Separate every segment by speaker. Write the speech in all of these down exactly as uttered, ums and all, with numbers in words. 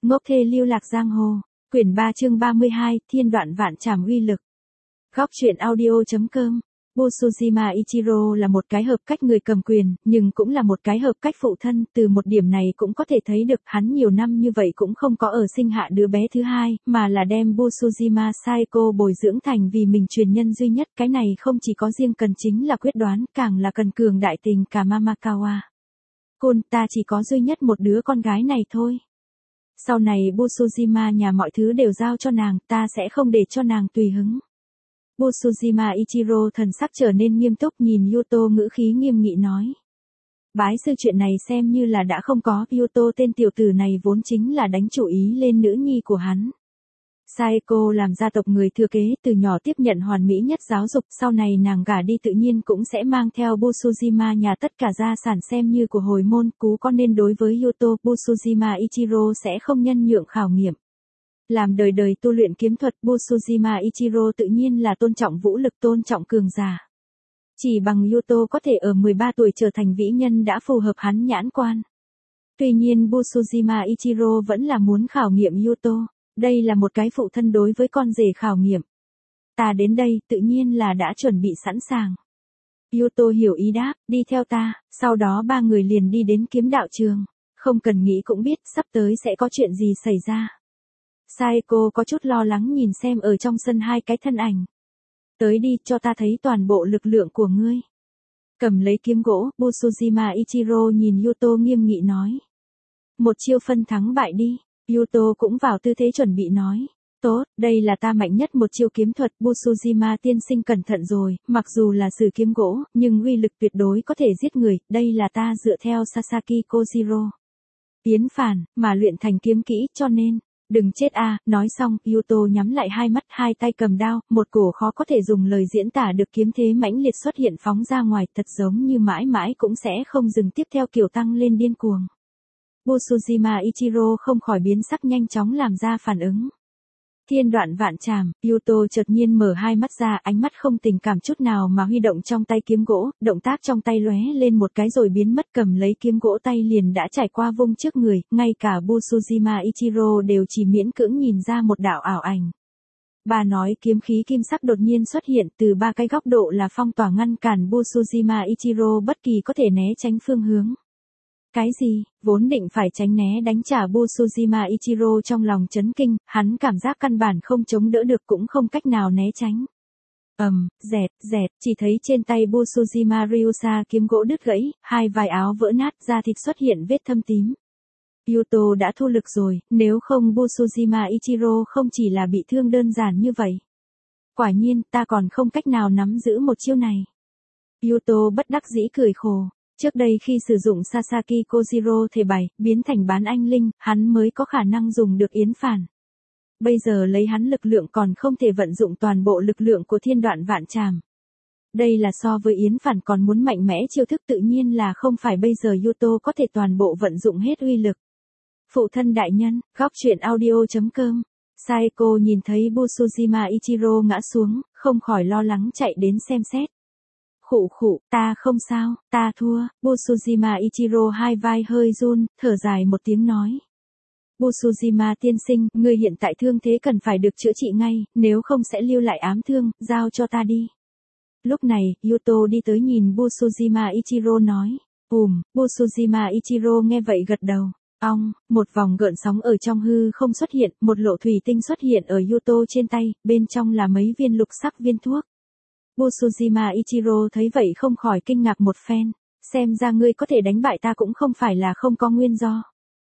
Speaker 1: Ngốc thê lưu lạc giang hồ, quyển ba chương ba mươi hai, thiên đoạn vạn trảm uy lực. Góc truyện audio.com. Busujima Ichiro là một cái hợp cách người cầm quyền, nhưng cũng là một cái hợp cách phụ thân, từ một điểm này cũng có thể thấy được hắn nhiều năm như vậy cũng không có ở sinh hạ đứa bé thứ hai, mà là đem Busujima Saeko bồi dưỡng thành vì mình truyền nhân duy nhất, cái này không chỉ có riêng cần chính là quyết đoán, càng là cần cường đại tình cảm Mamakawa. Côn, ta chỉ có duy nhất một đứa con gái này thôi. Sau này Busujima nhà mọi thứ đều giao cho nàng, ta sẽ không để cho nàng tùy hứng. Busujima Ichiro thần sắc trở nên nghiêm túc, nhìn Yuto ngữ khí nghiêm nghị nói. Bái sư chuyện này xem như là đã không có, Yuto tên tiểu tử này vốn chính là đánh chủ ý lên nữ nhi của hắn. Saeko làm gia tộc người thừa kế, từ nhỏ tiếp nhận hoàn mỹ nhất giáo dục, sau này nàng gả đi tự nhiên cũng sẽ mang theo Busujima nhà tất cả gia sản xem như của hồi môn, cú con nên đối với Yuto, Busujima Ichiro sẽ không nhân nhượng khảo nghiệm. Làm đời đời tu luyện kiếm thuật, Busujima Ichiro tự nhiên là tôn trọng vũ lực, tôn trọng cường giả. Chỉ bằng Yuto có thể ở mười ba tuổi trở thành vĩ nhân đã phù hợp hắn nhãn quan. Tuy nhiên Busujima Ichiro vẫn là muốn khảo nghiệm Yuto. Đây là một cái phụ thân đối với con rể khảo nghiệm. Ta đến đây, tự nhiên là đã chuẩn bị sẵn sàng. Yuto hiểu ý đáp, đi theo ta, sau đó ba người liền đi đến kiếm đạo trường. Không cần nghĩ cũng biết, sắp tới sẽ có chuyện gì xảy ra. Saeko có chút lo lắng nhìn xem ở trong sân hai cái thân ảnh. Tới đi, cho ta thấy toàn bộ lực lượng của ngươi. Cầm lấy kiếm gỗ, Busujima Ichiro nhìn Yuto nghiêm nghị nói. Một chiêu phân thắng bại đi. Yuto cũng vào tư thế chuẩn bị nói. Tốt, đây là ta mạnh nhất một chiêu kiếm thuật, Busujima tiên sinh cẩn thận rồi, mặc dù là sử kiếm gỗ, nhưng uy lực tuyệt đối có thể giết người, đây là ta dựa theo Sasaki Kojiro. Yến phản, mà luyện thành kiếm kỹ, cho nên, đừng chết a. À. Nói xong, Yuto nhắm lại hai mắt, hai tay cầm đao, một cổ khó có thể dùng lời diễn tả được kiếm thế mãnh liệt xuất hiện phóng ra ngoài, thật giống như mãi mãi cũng sẽ không dừng, tiếp theo kiểu tăng lên điên cuồng. Busujima Ichiro không khỏi biến sắc, nhanh chóng làm ra phản ứng. Thiên đoạn vạn trảm, Yuto chợt nhiên mở hai mắt ra, ánh mắt không tình cảm chút nào mà huy động trong tay kiếm gỗ, động tác trong tay lóe lên một cái rồi biến mất, cầm lấy kiếm gỗ tay liền đã trải qua vung trước người, ngay cả Busujima Ichiro đều chỉ miễn cưỡng nhìn ra một đạo ảo ảnh. Bà nói kiếm khí kim sắc đột nhiên xuất hiện từ ba cái góc độ là phong tỏa ngăn cản Busujima Ichiro bất kỳ có thể né tránh phương hướng. Cái gì, vốn định phải tránh né đánh trả Busujima Ichiro trong lòng chấn kinh, hắn cảm giác căn bản không chống đỡ được cũng không cách nào né tránh. Ầm, um, dẹt, dẹt, chỉ thấy trên tay Busujima Ryusa kiếm gỗ đứt gãy, hai vai áo vỡ nát, da thịt xuất hiện vết thâm tím. Yuto đã thu lực rồi, nếu không Busujima Ichiro không chỉ là bị thương đơn giản như vậy. Quả nhiên, ta còn không cách nào nắm giữ một chiêu này. Yuto bất đắc dĩ cười khổ. Trước đây khi sử dụng Sasaki Kojiro thể bảy, biến thành bán anh linh, hắn mới có khả năng dùng được yến phản. Bây giờ lấy hắn lực lượng còn không thể vận dụng toàn bộ lực lượng của thiên đoạn vạn trảm. Đây là so với yến phản còn muốn mạnh mẽ chiêu thức, tự nhiên là không phải bây giờ Yuto có thể toàn bộ vận dụng hết uy lực. Phụ thân đại nhân, góc truyện audio.com. Saeko nhìn thấy Busujima Ichiro ngã xuống, không khỏi lo lắng chạy đến xem xét. Khụ khụ, ta không sao, ta thua. Busujima Ichiro hai vai hơi run, thở dài một tiếng nói. Busujima tiên sinh, ngươi hiện tại thương thế cần phải được chữa trị ngay, nếu không sẽ lưu lại ám thương, giao cho ta đi. Lúc này, Yuto đi tới nhìn Busujima Ichiro nói. Ùm, Busujima Ichiro nghe vậy gật đầu. Ong, một vòng gợn sóng ở trong hư không xuất hiện, một lỗ thủy tinh xuất hiện ở Yuto trên tay, bên trong là mấy viên lục sắc viên thuốc. Busujima Ichiro thấy vậy không khỏi kinh ngạc một phen, xem ra ngươi có thể đánh bại ta cũng không phải là không có nguyên do.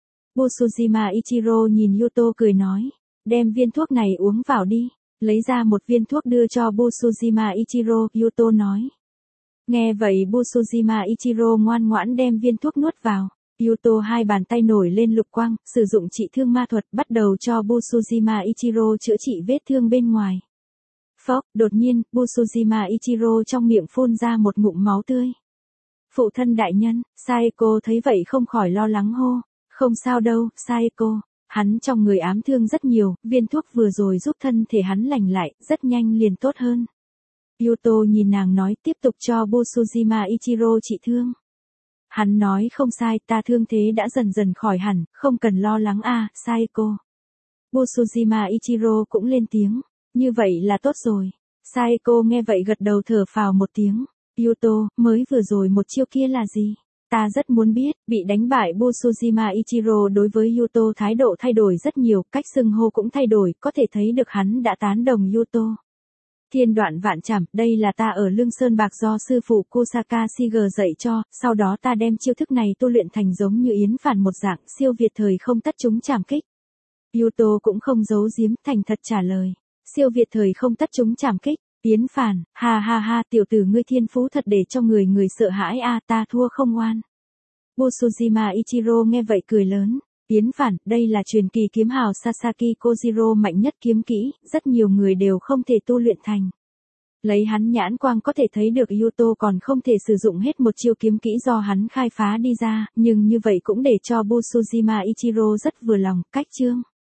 Speaker 1: Busujima Ichiro nhìn Yuto cười nói, đem viên thuốc này uống vào đi, lấy ra một viên thuốc đưa cho Busujima Ichiro, Yuto nói. Nghe vậy Busujima Ichiro ngoan ngoãn đem viên thuốc nuốt vào, Yuto hai bàn tay nổi lên lục quang, sử dụng trị thương ma thuật bắt đầu cho Busujima Ichiro chữa trị vết thương bên ngoài. Phốc, đột nhiên, Busujima Ichiro trong miệng phun ra một ngụm máu tươi. Phụ thân đại nhân, Saeko thấy vậy không khỏi lo lắng hô. Không sao đâu, Saeko. Hắn trong người ám thương rất nhiều, viên thuốc vừa rồi giúp thân thể hắn lành lại, rất nhanh liền tốt hơn. Yuto nhìn nàng nói tiếp tục cho Busujima Ichiro trị thương. Hắn nói không sai, ta thương thế đã dần dần khỏi hẳn, không cần lo lắng a, Saeko. Busujima Ichiro cũng lên tiếng. Như vậy là tốt rồi. Saeko nghe vậy gật đầu thở phào một tiếng. Yuto, mới vừa rồi một chiêu kia là gì? Ta rất muốn biết, bị đánh bại Busujima Ichiro đối với Yuto thái độ thay đổi rất nhiều, cách xưng hô cũng thay đổi, có thể thấy được hắn đã tán đồng Yuto. Thiên đoạn vạn trảm, đây là ta ở Lương Sơn Bạc do sư phụ Kusaka Sige dạy cho, sau đó ta đem chiêu thức này tu luyện thành giống như yến phản một dạng, siêu việt thời không tất chúng trảm kích. Yuto cũng không giấu giếm, thành thật trả lời. Siêu việt thời không tất chúng trảm kích, yến phản, ha ha ha, tiểu tử ngươi thiên phú thật để cho người người sợ hãi a, ta thua không ngoan. Busujima Ichiro nghe vậy cười lớn. Yến phản, đây là truyền kỳ kiếm hào Sasaki Kojiro mạnh nhất kiếm kỹ, rất nhiều người đều không thể tu luyện thành. Lấy hắn nhãn quang có thể thấy được Yuto còn không thể sử dụng hết một chiêu kiếm kỹ do hắn khai phá đi ra, nhưng như vậy cũng để cho Busujima Ichiro rất vừa lòng, cách chương.